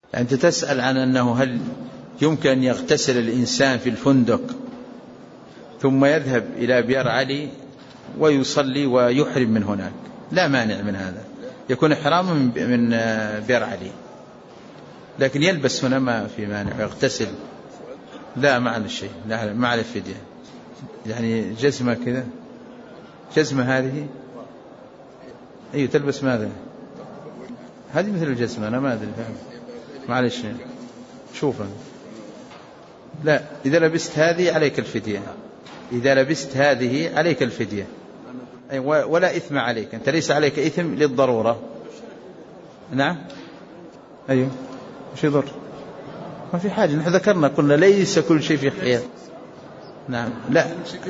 أنت تسأل عن أنه هل يمكن أن يغتسل الإنسان في الفندق ثم يذهب إلى بئر علي ويصلي ويحرم من هناك؟ لا مانع من هذا، يكون إحراما من بئر علي، لكن يلبس هنا ما في مانع ويغتسل. لا ما على شيء، لا ما على فدية. يعني جزمة كذا، جزمة هذه أي تلبس ماذا؟ هذه مثل الجزمة، أنا ما أدري، معلش شوفها. لا، إذا لبست هذه عليك الفدية، إذا لبست هذه عليك الفدية، ولا إثم عليك، أنت ليس عليك إثم للضرورة. نعم أيوه، وش يضر؟ ما في حاجة، نحن ذكرنا قلنا ليس كل شيء في خيار. نعم لا،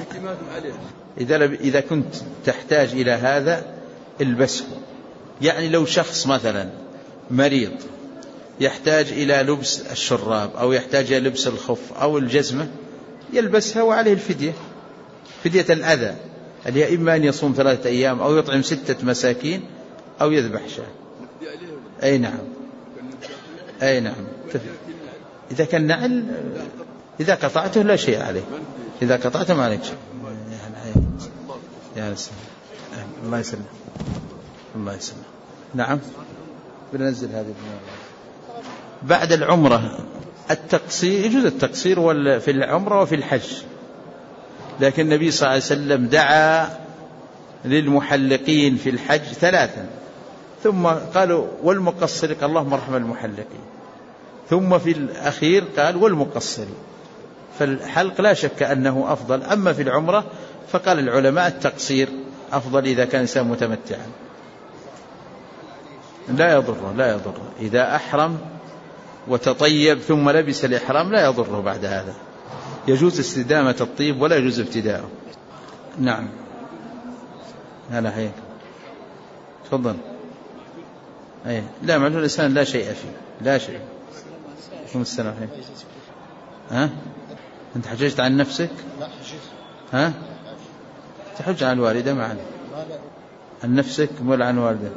إذا كنت تحتاج إلى هذا البسه. يعني لو شخص مثلا مريض يحتاج إلى لبس الشراب أو يحتاج إلى لبس الخف أو الجزمة يلبسها وعليه الفدية، فدية الأذى، اللي هي إما أن يصوم 3 أيام أو يطعم 6 مساكين أو يذبح شاة. أي نعم، أي نعم. إذا كان نعل، إذا قطعته لا شيء عليه، إذا قطعته ما عليك شيء. يا سلام، الله يسلم، الله يسلم. نعم، بننزل هذه بعد العمرة. التقصير يجوز، التقصير في العمرة وفي الحج، لكن النبي صلى الله عليه وسلم دعا للمحلقين في الحج 3، ثم قالوا والمقصر، قال اللهم ارحم المحلقين، ثم في الأخير قال والمقصرين. فالحلق لا شك أنه أفضل. أما في العمرة فقال العلماء التقصير أفضل إذا كان إنسان متمتعا. لا يضره، لا يضره إذا أحرم وتطيب ثم لبس الإحرام، لا يضره بعد هذا، يجوز استدامة الطيب ولا يجوز ابتداءه. نعم، هلا حيك، تفضل. أي لا، معلوم الإنسان لا شيء فيه، لا شيء. كم السنة حيك؟ ها أنت حججت عن نفسك؟ ها تحج عن الوالدة معنا، عن نفسك ولا عن والدك؟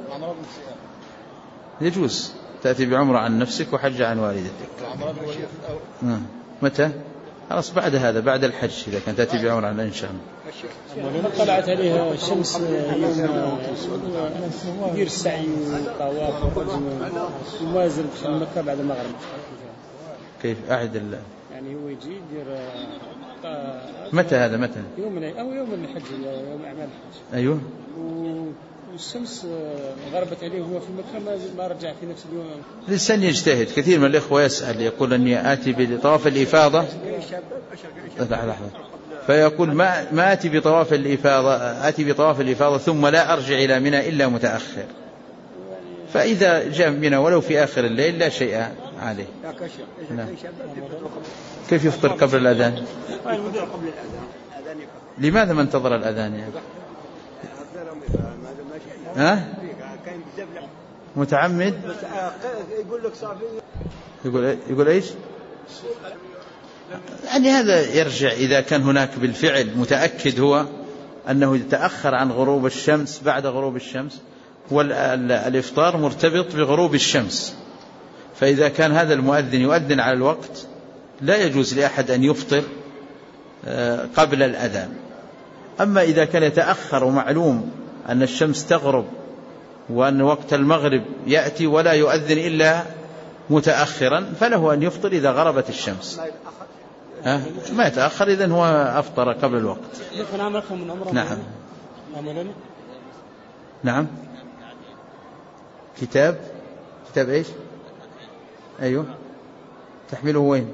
يجوز تأتي بعمرة عن نفسك وحج عن والدتك. متى؟ خلاص بعد هذا، بعد الحج إذا كانت تأتي بعمرة عن إن شاء الله. طلعت عليها الشمس يوم يدير السعي والطواف ويوازن في مكة بعد المغرب. كيف أعد الله؟ يعني هو يجي يدير متى هذا؟ متى؟ يوم الحج، يوم أعمال الحج. أيوه. والشمس غربت عليه وهو في مكة، ما رجع في نفس اليوم. الإنسان يجتهد. كثير من الإخوة يسأل يقول أني آتي بطواف الإفاضة، لحظة، فيقول ما آتي بطواف الإفاضة، آتي بطواف الإفاضة ثم لا أرجع إلى منى إلا متأخر، فإذا جاء منى ولو في آخر الليل لا شيء عليه. نعم. كيف يفطر قبل الأذان؟ لماذا ما انتظر الأذان يعني؟ ها؟ متعمد؟ يقول لك صافي، يقول ايش؟ يعني هذا يرجع إذا كان هناك بالفعل متأكد هو أنه يتأخر عن غروب الشمس بعد غروب الشمس، والإفطار مرتبط بغروب الشمس، فإذا كان هذا المؤذن يؤذن على الوقت لا يجوز لأحد أن يفطر قبل الأذان. أما إذا كان يتأخر ومعلوم أن الشمس تغرب وأن وقت المغرب يأتي ولا يؤذن إلا متأخرا فله أن يفطر إذا غربت الشمس. ما يتأخر، إذن هو أفطر قبل الوقت. نعم. نعم. كتاب إيش؟ أيوه. تحمله وين؟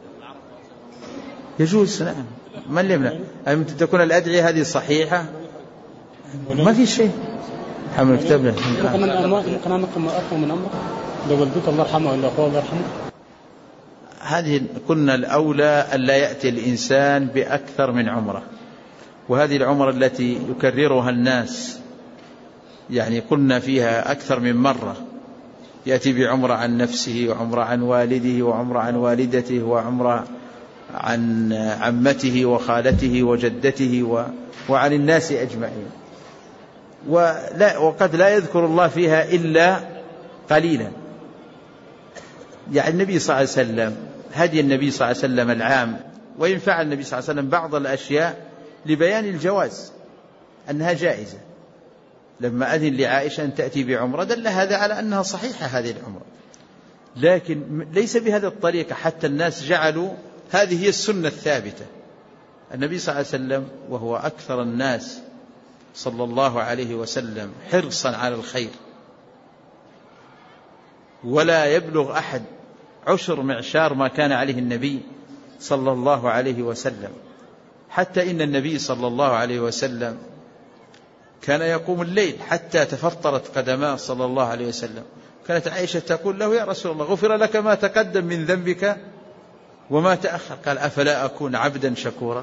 يجوز. نعم، من اللي يمنع؟ أن تكون الأدعية هذه صحيحة ما في شيء. حمل الكتاب له. ممكن أنكم أقوم من أمر لو والدته الله يرحمه ولا أخوه الله يرحمه. هذه كنا الأولى أن لا يأتي الإنسان بأكثر من عمرة، وهذه العمرة التي يكررها الناس يعني قلنا فيها أكثر من مرة، يأتي بعمرة عن نفسه وعمرة عن والده وعمرة عن والدته وعمرة عن عمته وخالته وجدته وعن الناس أجمعين، وقد لا يذكر الله فيها إلا قليلا. يعني النبي صلى الله عليه وسلم هدي النبي صلى الله عليه وسلم العام، وإن فعل النبي صلى الله عليه وسلم بعض الأشياء لبيان الجواز أنها جائزة، لما أذن لعائشة أن تأتي بعمرة دل هذا على أنها صحيحة هذه العمرة، لكن ليس بهذه الطريقة حتى الناس جعلوا هذه هي السنة الثابتة. النبي صلى الله عليه وسلم وهو أكثر الناس صلى الله عليه وسلم حرصا على الخير، ولا يبلغ أحد عشر معشار ما كان عليه النبي صلى الله عليه وسلم، حتى إن النبي صلى الله عليه وسلم كان يقوم الليل حتى تفطرت قدماه صلى الله عليه وسلم. كانت عائشة تقول له: يا رسول الله، غفر لك ما تقدم من ذنبك وما تأخر. قال: أفلا أكون عبدا شكورا؟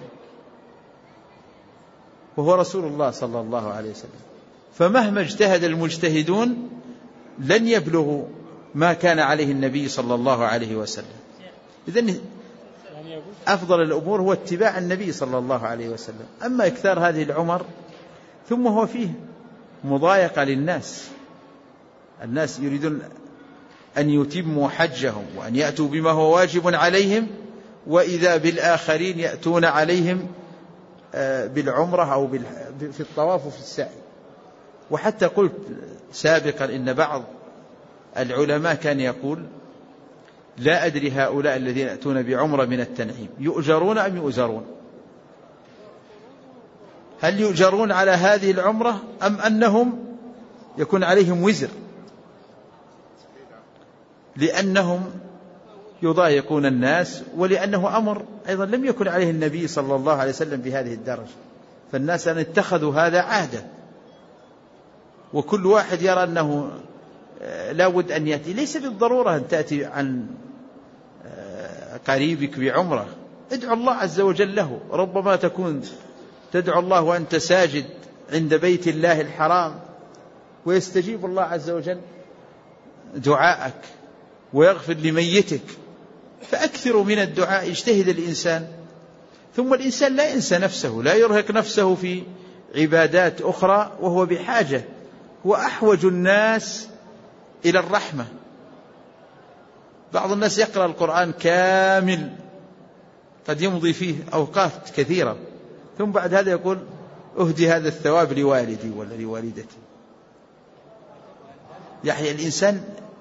وهو رسول الله صلى الله عليه وسلم. فمهما اجتهد المجتهدون لن يبلغوا ما كان عليه النبي صلى الله عليه وسلم. إذن أفضل الأمور هو اتباع النبي صلى الله عليه وسلم. أما إكثار هذه العمر ثم هو فيه مضايقة للناس، الناس يريدون أن يتموا حجهم وأن يأتوا بما هو واجب عليهم، وإذا بالآخرين يأتون عليهم بالعمرة أو في الطواف وفي السعي. وحتى قلت سابقا إن بعض العلماء كان يقول: لا أدري هؤلاء الذين يأتون بعمرة من التنعيم يؤجرون أم يؤزرون؟ هل يؤجرون على هذه العمرة أم أنهم يكون عليهم وزر، لأنهم يضايقون الناس، ولأنه أمر أيضا لم يكن عليه النبي صلى الله عليه وسلم بهذه الدرجة، فالناس أن اتخذوا هذا عادة، وكل واحد يرى أنه لا بد أن يأتي. ليس بالضرورة أن تأتي عن قريبك بعمرة، ادعو الله عز وجل له، ربما تكون تدعو الله وأنت ساجد عند بيت الله الحرام ويستجيب الله عز وجل دعاءك ويغفر لميتك، فأكثروا من الدعاء، يجتهد الإنسان. ثم الإنسان لا ينسى نفسه، لا يرهق نفسه في عبادات أخرى، وهو بحاجة، هو أحوج الناس إلى الرحمة. بعض الناس يقرأ القرآن كامل قد يمضي فيه أوقات كثيرة، ثم بعد هذا يقول: أهدي هذا الثواب لوالدي ولا لوالدتي. يعني الإنسان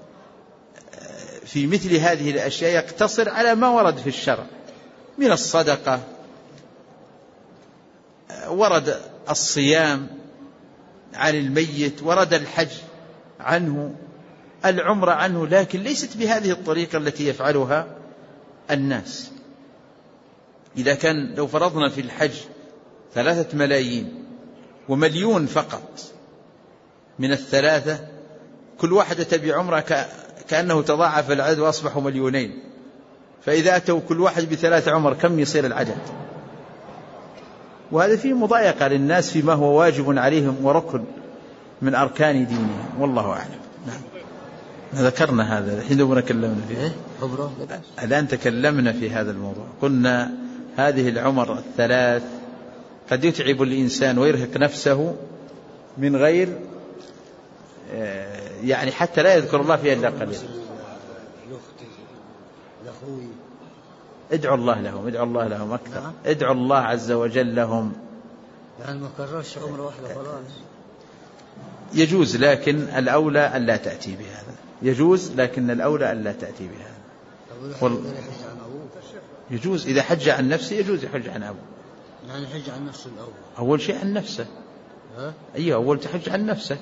في مثل هذه الأشياء يقتصر على ما ورد في الشرع من الصدقة، ورد الصيام عن الميت، ورد الحج عنه، العمرة عنه، لكن ليست بهذه الطريقة التي يفعلها الناس. إذا كان لو فرضنا في الحج 3 ملايين ومليون فقط من 3، كل واحدة تبي عمرة كأنه تضاعف العدد وأصبحوا 2,000,000، فإذا أتوا كل واحد ب3 عمر كم يصير العدد؟ وهذا فيه مضايقة للناس فيما هو واجب عليهم وركن من أركان دينهم، والله أعلم. نعم. ذكرنا هذا الحين دوبنا كلمنا فيه، الآن تكلمنا في هذا الموضوع، قلنا هذه العمر 3 قد يتعب الإنسان ويرهق نفسه من غير يعني حتى لا يذكر الله فيها إلا قليلا. ادعوا الله لهم، ادعوا الله لهم أكثر، ادعوا الله عز وجل لهم. يعني ما كررش عمر واحدة خلاص. يجوز، لكن الأولى أن لا تأتي بهذا. يجوز، لكن الأولى أن لا تأتي بهذا. يجوز إذا حج عن نفسه، يجوز يحج عن أبوه. يعني حج عن نفسه الأول، أول شيء عن نفسه. أيوة، أول تحج عن نفسك.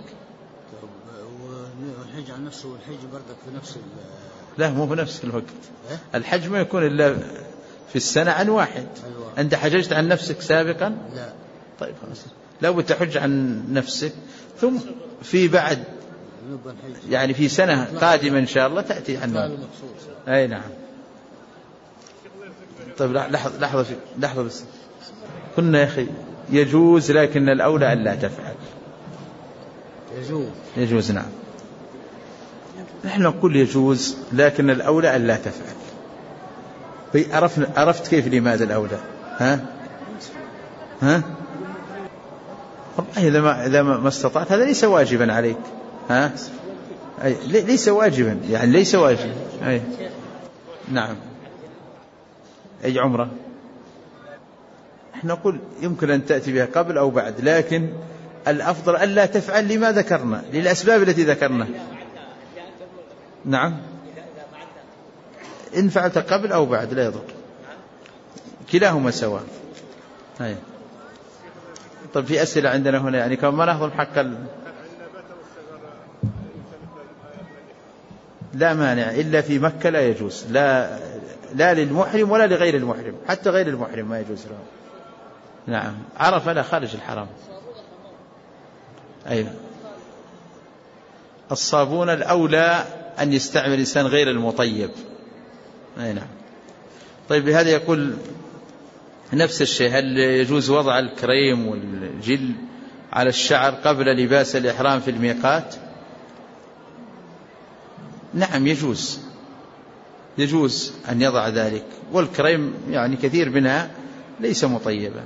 والحج عن نفسه والحج بردك في نفس لا، مو في نفس الوقت. الحج ما يكون إلا في السنة عن واحد. أنت حججت عن نفسك سابقا؟ لا. طيب خلاص، لا بد تحج عن نفسك، ثم في بعد يعني في سنة قادمة إن شاء الله تأتي عنه. أي نعم. طيب لحظة بس، قلنا يا أخي يجوز، لكن الأولى أن لا تفعل. يجوز نعم، نحن نقول يجوز، لكن الأولى أن لا تفعل. عرفت كيف لماذا الأولى؟ والله إذا ما استطعت هذا ليس واجبا عليك. ليس واجبا، يعني ليس واجبا. أي نعم. أي عمرة احنا نقول يمكن أن تأتي بها قبل أو بعد، لكن الأفضل ألا تفعل لما ذكرنا، للأسباب التي ذكرنا. نعم، إن فعلت قبل أو بعد لا يضر، كلاهما سواء. طيب في أسئلة عندنا هنا، يعني كما نهضم حق لا مانع إلا في مكة لا يجوز، لا للمحرم ولا لغير المحرم، حتى غير المحرم ما يجوز له. نعم، عرفة لا خارج الحرم. أيوة. الصابون الأولى أن يستعمل الإنسان غير المطيب. أي نعم. طيب بهذا يقول نفس الشيء، هل يجوز وضع الكريم والجل على الشعر قبل لباس الإحرام في الميقات؟ نعم يجوز أن يضع ذلك، والكريم يعني كثير منها ليس مطيبا.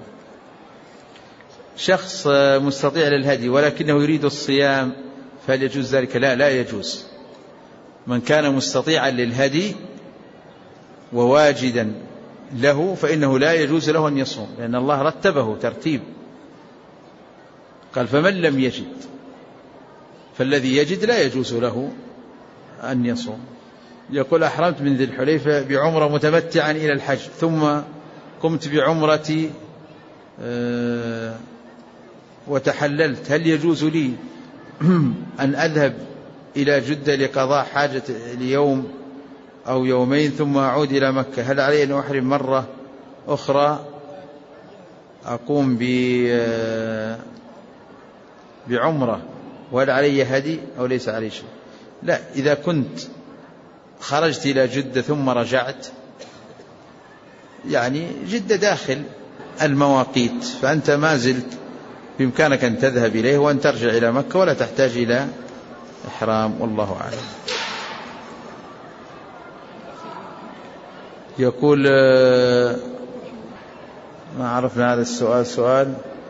شخص مستطيع للهدي ولكنه يريد الصيام فهل يجوز ذلك؟ لا يجوز. من كان مستطيعا للهدي وواجدا له فإنه لا يجوز له أن يصوم، لأن الله رتبه ترتيب، قال فمن لم يجد، فالذي يجد لا يجوز له أن يصوم. يقول أحرمت من ذي الحليفة بعمرة متمتعا إلى الحج، ثم قمت بعمرتي وتحللت، هل يجوز لي أن أذهب إلى جدة لقضاء حاجة ليوم أو يومين ثم أعود إلى مكة؟ هل علي أن أحرم مرة أخرى أقوم بعمرة وهل علي هدي أو ليس علي شيء؟ لا، إذا كنت خرجت إلى جدة ثم رجعت، يعني جدة داخل المواقيت، فأنت ما زلت بإمكانك أن تذهب إليه وأن ترجع إلى مكة ولا تحتاج إلى إحرام، والله أعلم. يقول ما عرفنا هذا السؤال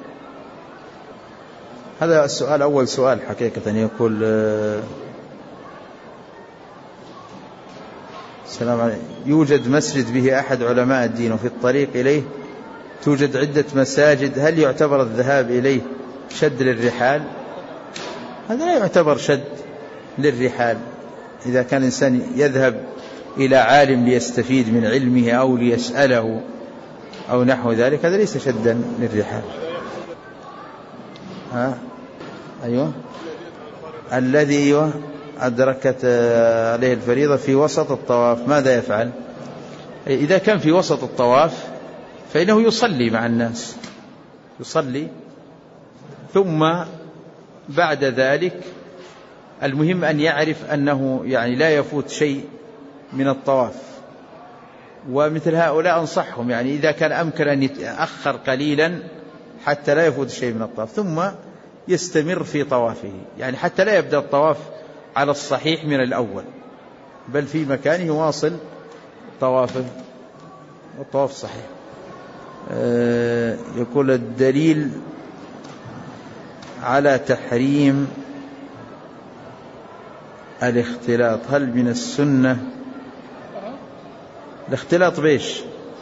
هذا السؤال أول سؤال حقيقة. يقول السلام عليكم، يوجد مسجد به أحد علماء الدين وفي الطريق إليه توجد عدة مساجد، هل يعتبر الذهاب إليه شد للرحال؟ هذا لا يعتبر شد للرحال. إذا كان الإنسان يذهب إلى عالم ليستفيد من علمه أو ليسأله أو نحو ذلك، هذا ليس شدا للرحال. أيوة. الذي أدركت عليه الفريضة في وسط الطواف ماذا يفعل؟ إذا كان في وسط الطواف فإنه يصلي مع الناس، يصلي، ثم بعد ذلك المهم أن يعرف أنه يعني لا يفوت شيء من الطواف. ومثل هؤلاء أنصحهم، يعني إذا كان أمكن أن يتأخر قليلا حتى لا يفوت شيء من الطواف، ثم يستمر في طوافه، يعني حتى لا يبدأ الطواف على الصحيح من الأول، بل في مكان يواصل طوافه والطواف صحيح. يقول الدليل على تحريم الاختلاط، هل من السنة الاختلاط بيش؟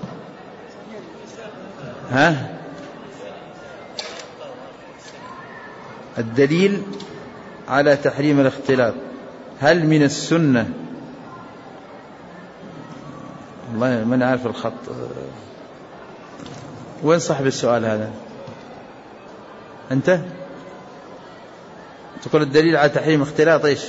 الدليل على تحريم الاختلاط هل من السنة؟ والله ما نعرف الخط، وين صاحب السؤال هذا؟ أنت تقول الدليل على تحريم اختلاط إيش؟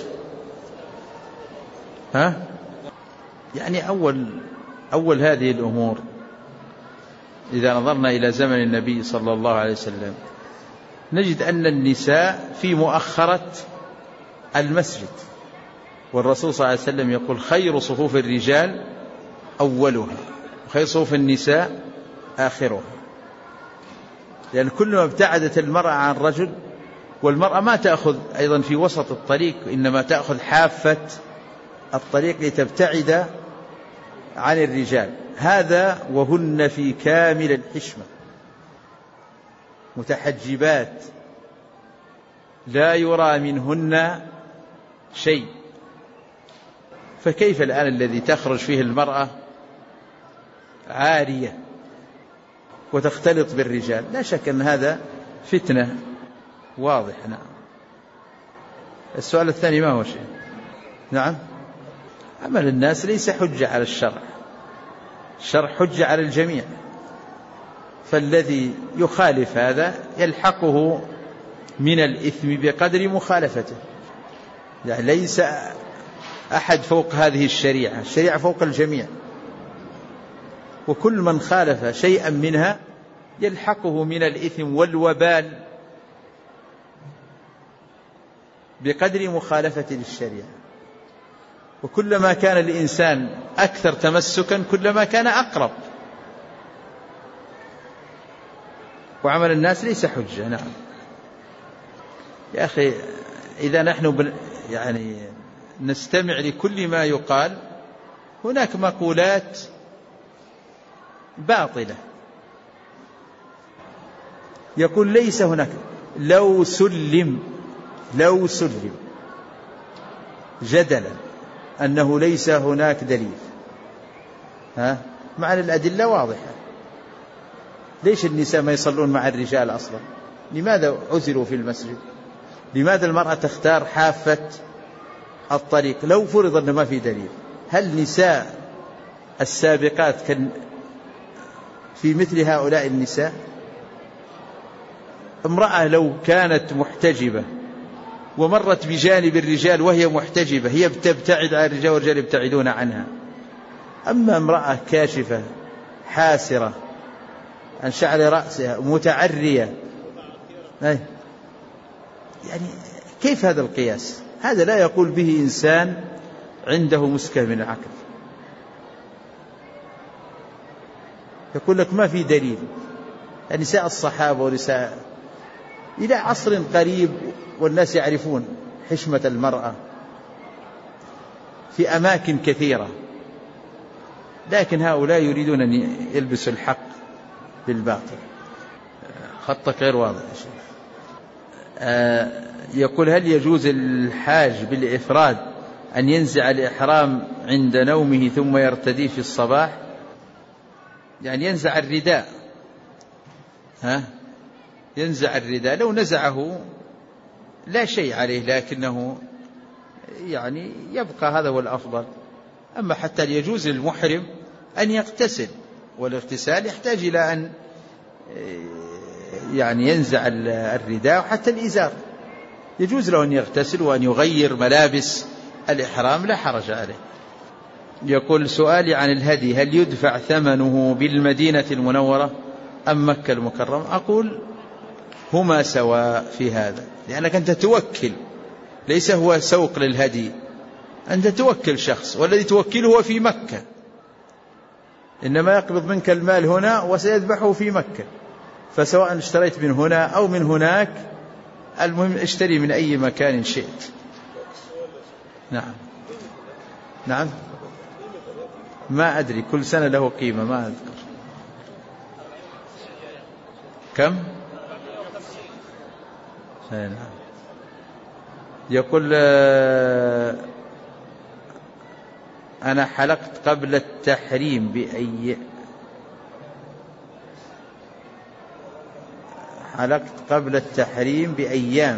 يعني أول هذه الأمور إذا نظرنا إلى زمن النبي صلى الله عليه وسلم نجد أن النساء في مؤخرة المسجد، والرسول صلى الله عليه وسلم يقول خير صفوف الرجال أولها وخير صفوف النساء آخرها، لأن كلما ابتعدت المرأة عن الرجل، والمرأة ما تأخذ أيضا في وسط الطريق، إنما تأخذ حافة الطريق لتبتعد عن الرجال، هذا وهن في كامل الحشمة متحجبات لا يرى منهن شيء، فكيف الآن الذي تخرج فيه المرأة عارية وتختلط بالرجال؟ لا شك أن هذا فتنة واضح. نعم. السؤال الثاني ما هو شيء؟ نعم. عمل الناس ليس حجة على الشرع، الشرع حجة على الجميع، فالذي يخالف هذا يلحقه من الإثم بقدر مخالفته. يعني ليس أحد فوق هذه الشريعة، الشريعة فوق الجميع، وكل من خالف شيئا منها يلحقه من الإثم والوبال بقدر مخالفة للشريعة. وكلما كان الإنسان أكثر تمسكا كلما كان أقرب. وعمل الناس ليس حجة. نعم. يا أخي إذا نحن يعني نستمع لكل ما يقال، هناك مقولات باطلة يقول ليس هناك، لو سلم جدلا أنه ليس هناك دليل، معنى الأدلة واضحة. ليش النساء ما يصلون مع الرجال أصلا؟ لماذا عزلوا في المسجد؟ لماذا المرأة تختار حافة الطريق لو فرض أنه ما في دليل؟ هل نساء السابقات كان في مثل هؤلاء النساء؟ امرأة لو كانت محتجبة ومرت بجانب الرجال وهي محتجبة هي تبتعد عن الرجال والرجال يبتعدون عنها. أما امرأة كاشفة حاسرة عن شعر رأسها متعرية، يعني كيف هذا القياس؟ هذا لا يقول به إنسان عنده مسكة من العقل. يقول لك ما في دليل. نساء الصحابة ونساء إلى عصر قريب والناس يعرفون حشمة المرأة في أماكن كثيرة، لكن هؤلاء يريدون أن يلبسوا الحق بالباطل. خطك غير واضح. يقول هل يجوز الحاج بالإفراد أن ينزع الإحرام عند نومه ثم يرتديه في الصباح؟ يعني ينزع الرداء، ينزع الرداء، لو نزعه لا شيء عليه، لكنه يعني يبقى هذا هو الأفضل. أما حتى يجوز للمحرم أن يغتسل، والاغتسال يحتاج إلى أن يعني ينزع الرداء، وحتى الإزار يجوز له أن يغتسل وأن يغير ملابس الإحرام، لا حرج عليه. يقول سؤالي عن الهدي، هل يدفع ثمنه بالمدينة المنورة أم مكة المكرمة؟ أقول هما سواء في هذا، لأنك أنت توكل، ليس هو سوق للهدي، أنت توكل شخص، والذي توكله هو في مكة، إنما يقبض منك المال هنا وسيذبحه في مكة. فسواء اشتريت من هنا أو من هناك، المهم اشتري من أي مكان شئت. نعم ما أدري، كل سنة له قيمة ما أذكر كم. يقول أنا حلقت قبل التحريم بأيام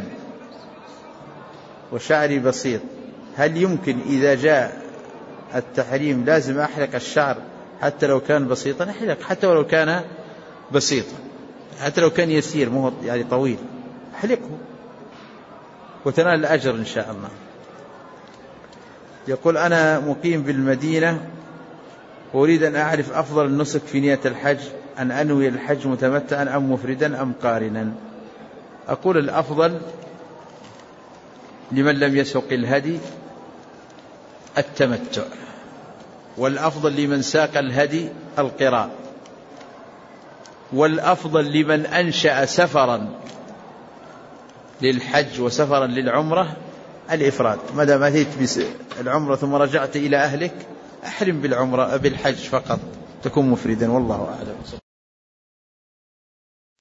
وشعري بسيط، هل يمكن إذا جاء التحريم لازم أحلق الشعر حتى لو كان بسيطا؟ أحلق حتى ولو كان بسيطا، حتى لو كان يسير مو يعني طويل، أحلقه وتنال الأجر إن شاء الله. يقول أنا مقيم بالمدينة وأريد أن أعرف أفضل النسك في نية الحج، أن أنوي الحج متمتعا أم مفردا أم قارنا؟ أقول الأفضل لمن لم يسوق الهدي التمتع، والأفضل لمن ساق الهدي القراء، والأفضل لمن أنشأ سفرا للحج وسفرا للعمرة الإفراد. ماذا ما أتيت بالعمرة ثم رجعت إلى أهلك، أحرم بالحج فقط، تكون مفردا، والله أعلم.